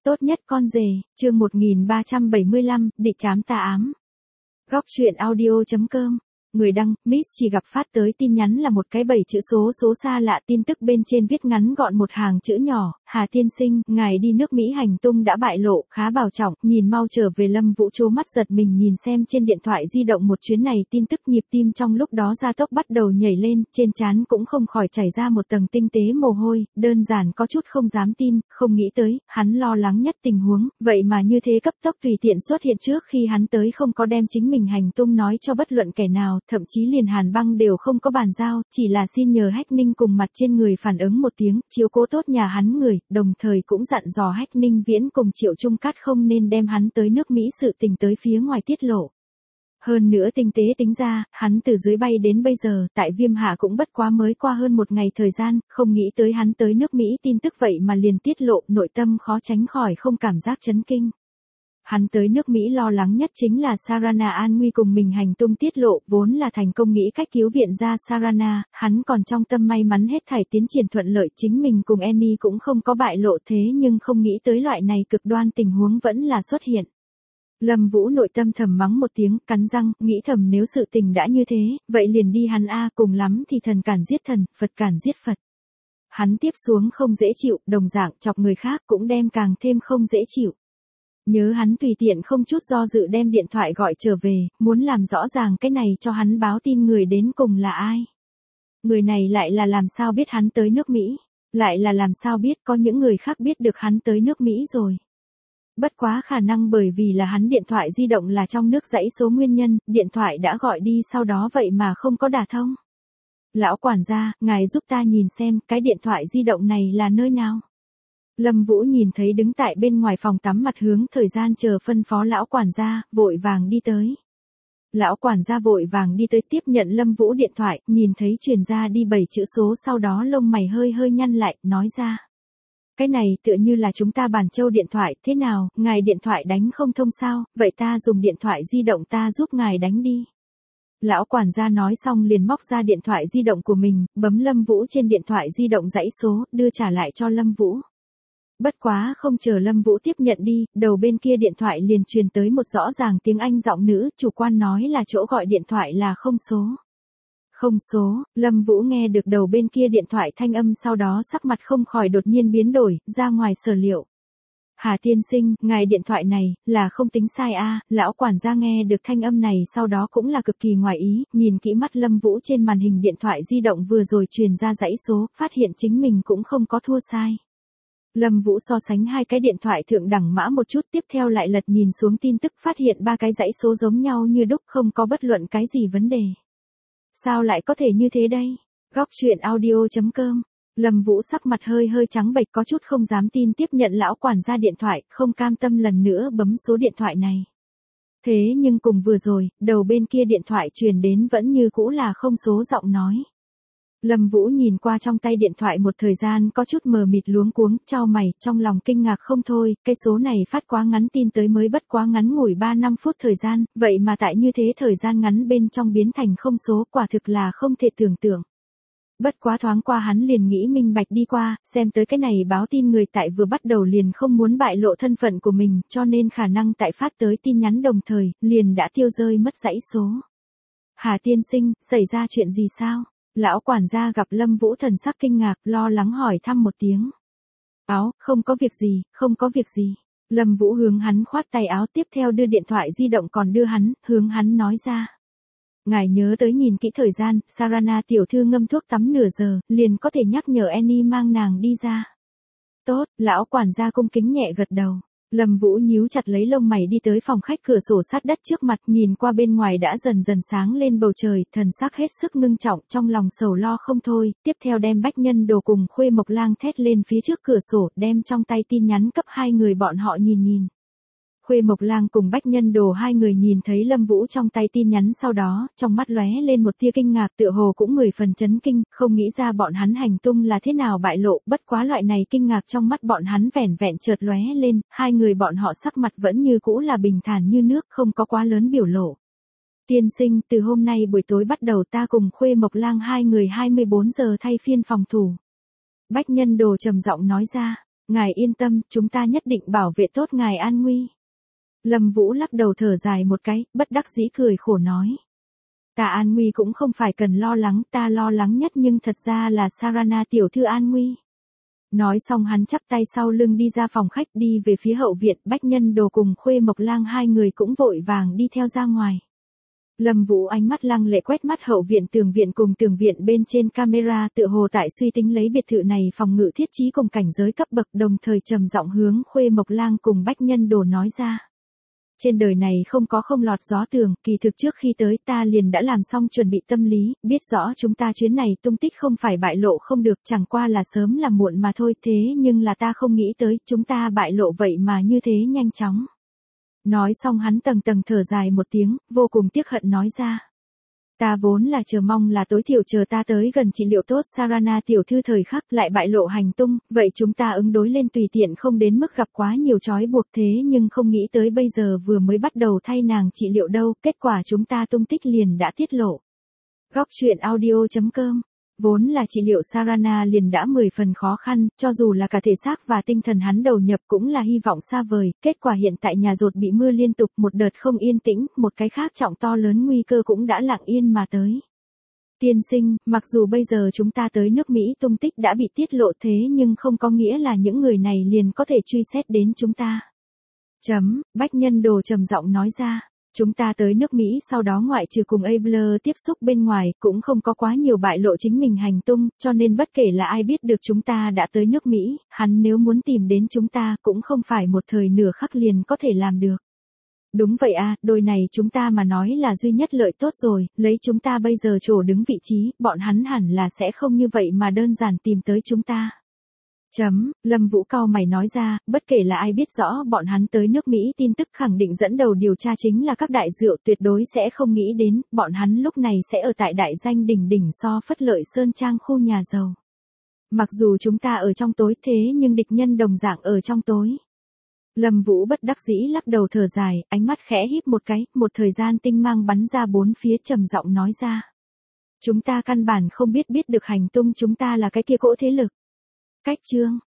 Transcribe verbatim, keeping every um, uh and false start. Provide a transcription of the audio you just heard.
Tốt nhất con rể, chương một nghìn ba trăm bảy mươi lăm, địch ám tà ám. Góc truyện audio chấm com. Người đăng, Miss chỉ gặp phát tới tin nhắn là một cái bảy chữ số số xa lạ, tin tức bên trên viết ngắn gọn một hàng chữ nhỏ, Hà tiên sinh, ngài đi nước Mỹ hành tung đã bại lộ, khá bảo trọng, nhìn mau trở về. Lâm Vũ trố mắt giật mình nhìn xem trên điện thoại di động một chuyến này tin tức, nhịp tim trong lúc đó gia tốc bắt đầu nhảy lên, trên trán cũng không khỏi chảy ra một tầng tinh tế mồ hôi, đơn giản có chút không dám tin, không nghĩ tới, hắn lo lắng nhất tình huống, vậy mà như thế cấp tốc tùy tiện xuất hiện trước khi hắn tới, không có đem chính mình hành tung nói cho bất luận kẻ nào. Thậm chí liền Hàn Băng đều không có bàn giao, chỉ là xin nhờ Hách Ninh cùng mặt trên người phản ứng một tiếng, chiếu cố tốt nhà hắn người, đồng thời cũng dặn dò Hách Ninh Viễn cùng Triệu Trung Cát không nên đem hắn tới nước Mỹ sự tình tới phía ngoài tiết lộ. Hơn nữa tinh tế tính ra, hắn từ dưới bay đến bây giờ, tại Viêm Hạ cũng bất quá mới qua hơn một ngày thời gian, không nghĩ tới hắn tới nước Mỹ tin tức vậy mà liền tiết lộ, nội tâm khó tránh khỏi không cảm giác chấn kinh. Hắn tới nước Mỹ lo lắng nhất chính là Sarana an nguy cùng mình hành tung tiết lộ, vốn là thành công nghĩ cách cứu viện ra Sarana, hắn còn trong tâm may mắn hết thảy tiến triển thuận lợi, chính mình cùng Annie cũng không có bại lộ, thế nhưng không nghĩ tới loại này cực đoan tình huống vẫn là xuất hiện. Lâm Vũ nội tâm thầm mắng một tiếng, cắn răng, nghĩ thầm nếu sự tình đã như thế, vậy liền đi hắn a, cùng lắm thì thần cản giết thần, Phật cản giết Phật. Hắn tiếp xuống không dễ chịu, đồng dạng chọc người khác cũng đem càng thêm không dễ chịu. Nhớ hắn tùy tiện không chút do dự đem điện thoại gọi trở về, muốn làm rõ ràng cái này cho hắn báo tin người đến cùng là ai. Người này lại là làm sao biết hắn tới nước Mỹ, lại là làm sao biết có những người khác biết được hắn tới nước Mỹ rồi. Bất quá khả năng bởi vì là hắn điện thoại di động là trong nước dãy số nguyên nhân, điện thoại đã gọi đi sau đó vậy mà không có đả thông. Lão quản gia, ngài giúp ta nhìn xem cái điện thoại di động này là nơi nào. Lâm Vũ nhìn thấy đứng tại bên ngoài phòng tắm mặt hướng thời gian chờ phân phó lão quản gia, vội vàng đi tới. Lão quản gia vội vàng đi tới tiếp nhận Lâm Vũ điện thoại, nhìn thấy truyền ra đi bảy chữ số sau đó lông mày hơi hơi nhăn lại, nói ra. Cái này tựa như là chúng ta Bản Châu điện thoại, thế nào, ngài điện thoại đánh không thông sao, vậy ta dùng điện thoại di động ta giúp ngài đánh đi. Lão quản gia nói xong liền móc ra điện thoại di động của mình, bấm Lâm Vũ trên điện thoại di động dãy số, đưa trả lại cho Lâm Vũ. Bất quá không chờ Lâm Vũ tiếp nhận đi, đầu bên kia điện thoại liền truyền tới một rõ ràng tiếng Anh giọng nữ, chủ quan nói là chỗ gọi điện thoại là không số. Không số, Lâm Vũ nghe được đầu bên kia điện thoại thanh âm sau đó sắc mặt không khỏi đột nhiên biến đổi, ra ngoài sở liệu. Hà tiên sinh, ngài điện thoại này, là không tính sai a. Lão quản gia nghe được thanh âm này sau đó cũng là cực kỳ ngoài ý, nhìn kỹ mắt Lâm Vũ trên màn hình điện thoại di động vừa rồi truyền ra dãy số, phát hiện chính mình cũng không có thua sai. Lâm Vũ so sánh hai cái điện thoại thượng đẳng mã một chút, tiếp theo lại lật nhìn xuống tin tức, phát hiện ba cái dãy số giống nhau như đúc, không có bất luận cái gì vấn đề. Sao lại có thể như thế đây? Góc truyện audio chấm com. Lâm Vũ sắc mặt hơi hơi trắng bệch, có chút không dám tin tiếp nhận lão quản gia điện thoại, không cam tâm lần nữa bấm số điện thoại này. Thế nhưng cùng vừa rồi, đầu bên kia điện thoại truyền đến vẫn như cũ là không số giọng nói. Lâm Vũ nhìn qua trong tay điện thoại một thời gian có chút mờ mịt luống cuống, chau mày, trong lòng kinh ngạc không thôi, cái số này phát quá ngắn tin tới mới bất quá ngắn ngủi ba năm phút thời gian, vậy mà tại như thế thời gian ngắn bên trong biến thành không số, quả thực là không thể tưởng tượng. Bất quá thoáng qua hắn liền nghĩ minh bạch đi qua, xem tới cái này báo tin người tại vừa bắt đầu liền không muốn bại lộ thân phận của mình, cho nên khả năng tại phát tới tin nhắn đồng thời, liền đã tiêu rơi mất dãy số. Hà tiên sinh, xảy ra chuyện gì sao? Lão quản gia gặp Lâm Vũ thần sắc kinh ngạc, lo lắng hỏi thăm một tiếng. Áo, không có việc gì, không có việc gì. Lâm Vũ hướng hắn khoát tay áo, tiếp theo đưa điện thoại di động còn đưa hắn, hướng hắn nói ra. Ngài nhớ tới nhìn kỹ thời gian, Sarana tiểu thư ngâm thuốc tắm nửa giờ, liền có thể nhắc nhở Annie mang nàng đi ra. Tốt, lão quản gia cung kính nhẹ gật đầu. Lâm Vũ nhíu chặt lấy lông mày đi tới phòng khách cửa sổ sát đất trước mặt, nhìn qua bên ngoài đã dần dần sáng lên bầu trời, thần sắc hết sức ngưng trọng, trong lòng sầu lo không thôi, tiếp theo đem Bách Nhân Đồ cùng Khuê Mộc Lang thét lên phía trước cửa sổ, đem trong tay tin nhắn cấp hai người bọn họ nhìn nhìn. Khuê Mộc Lang cùng Bách Nhân Đồ hai người nhìn thấy Lâm Vũ trong tay tin nhắn sau đó, trong mắt lóe lên một tia kinh ngạc, tựa hồ cũng mười phần chấn kinh, không nghĩ ra bọn hắn hành tung là thế nào bại lộ, bất quá loại này kinh ngạc trong mắt bọn hắn vẻn vẹn chợt lóe lên, hai người bọn họ sắc mặt vẫn như cũ là bình thản như nước, không có quá lớn biểu lộ. Tiên sinh, từ hôm nay buổi tối bắt đầu ta cùng Khuê Mộc Lang hai người hai mươi bốn giờ thay phiên phòng thủ. Bách Nhân Đồ trầm giọng nói ra. Ngài yên tâm, chúng ta nhất định bảo vệ tốt ngài an nguy. Lâm Vũ lắc đầu thở dài một cái, bất đắc dĩ cười khổ nói. Ta an nguy cũng không phải cần lo lắng, ta lo lắng nhất nhưng thật ra là Sarana tiểu thư an nguy. Nói xong hắn chắp tay sau lưng đi ra phòng khách đi về phía hậu viện, Bách Nhân Đồ cùng Khuê Mộc Lang hai người cũng vội vàng đi theo ra ngoài. Lâm Vũ ánh mắt lăng lệ quét mắt hậu viện tường viện cùng tường viện bên trên camera tựa hồ tại suy tính lấy biệt thự này phòng ngự thiết trí cùng cảnh giới cấp bậc, đồng thời trầm giọng hướng Khuê Mộc Lang cùng Bách Nhân Đồ nói ra. Trên đời này không có không lọt gió tường, kỳ thực trước khi tới ta liền đã làm xong chuẩn bị tâm lý, biết rõ chúng ta chuyến này tung tích không phải bại lộ không được, chẳng qua là sớm là muộn mà thôi, thế nhưng là ta không nghĩ tới, chúng ta bại lộ vậy mà như thế nhanh chóng. Nói xong hắn tầng tầng thở dài một tiếng, vô cùng tiếc hận nói ra. Ta vốn là chờ mong là tối thiểu chờ ta tới gần trị liệu tốt Sarana tiểu thư thời khắc lại bại lộ hành tung, vậy chúng ta ứng đối lên tùy tiện không đến mức gặp quá nhiều trói buộc, thế nhưng không nghĩ tới bây giờ vừa mới bắt đầu thay nàng trị liệu đâu, kết quả chúng ta tung tích liền đã tiết lộ. Góc truyện audio chấm com. Vốn là trị liệu Sarana liền đã mười phần khó khăn, cho dù là cả thể xác và tinh thần hắn đầu nhập cũng là hy vọng xa vời, kết quả hiện tại nhà dột bị mưa liên tục, một đợt không yên tĩnh, một cái khác trọng to lớn nguy cơ cũng đã lặng yên mà tới. Tiên sinh, mặc dù bây giờ chúng ta tới nước Mỹ tung tích đã bị tiết lộ thế nhưng không có nghĩa là những người này liền có thể truy xét đến chúng ta. Chấm, Bách Nhân Đồ trầm giọng nói ra. Chúng ta tới nước Mỹ sau đó ngoại trừ cùng Abler tiếp xúc bên ngoài, cũng không có quá nhiều bại lộ chính mình hành tung, cho nên bất kể là ai biết được chúng ta đã tới nước Mỹ, hắn nếu muốn tìm đến chúng ta cũng không phải một thời nửa khắc liền có thể làm được. Đúng vậy à, đôi này chúng ta mà nói là duy nhất lợi tốt rồi, lấy chúng ta bây giờ chỗ đứng vị trí, bọn hắn hẳn là sẽ không như vậy mà đơn giản tìm tới chúng ta. Chấm, Lâm Vũ cau mày nói ra, bất kể là ai biết rõ bọn hắn tới nước Mỹ tin tức khẳng định dẫn đầu điều tra chính là các đại rượu, tuyệt đối sẽ không nghĩ đến, bọn hắn lúc này sẽ ở tại đại danh đỉnh đỉnh so Phất Lợi Sơn Trang khu nhà giàu. Mặc dù chúng ta ở trong tối thế nhưng địch nhân đồng dạng ở trong tối. Lâm Vũ bất đắc dĩ lắc đầu thở dài, ánh mắt khẽ híp một cái, một thời gian tinh mang bắn ra bốn phía trầm giọng nói ra. Chúng ta căn bản không biết biết được hành tung chúng ta là cái kia cỗ thế lực. Cách chương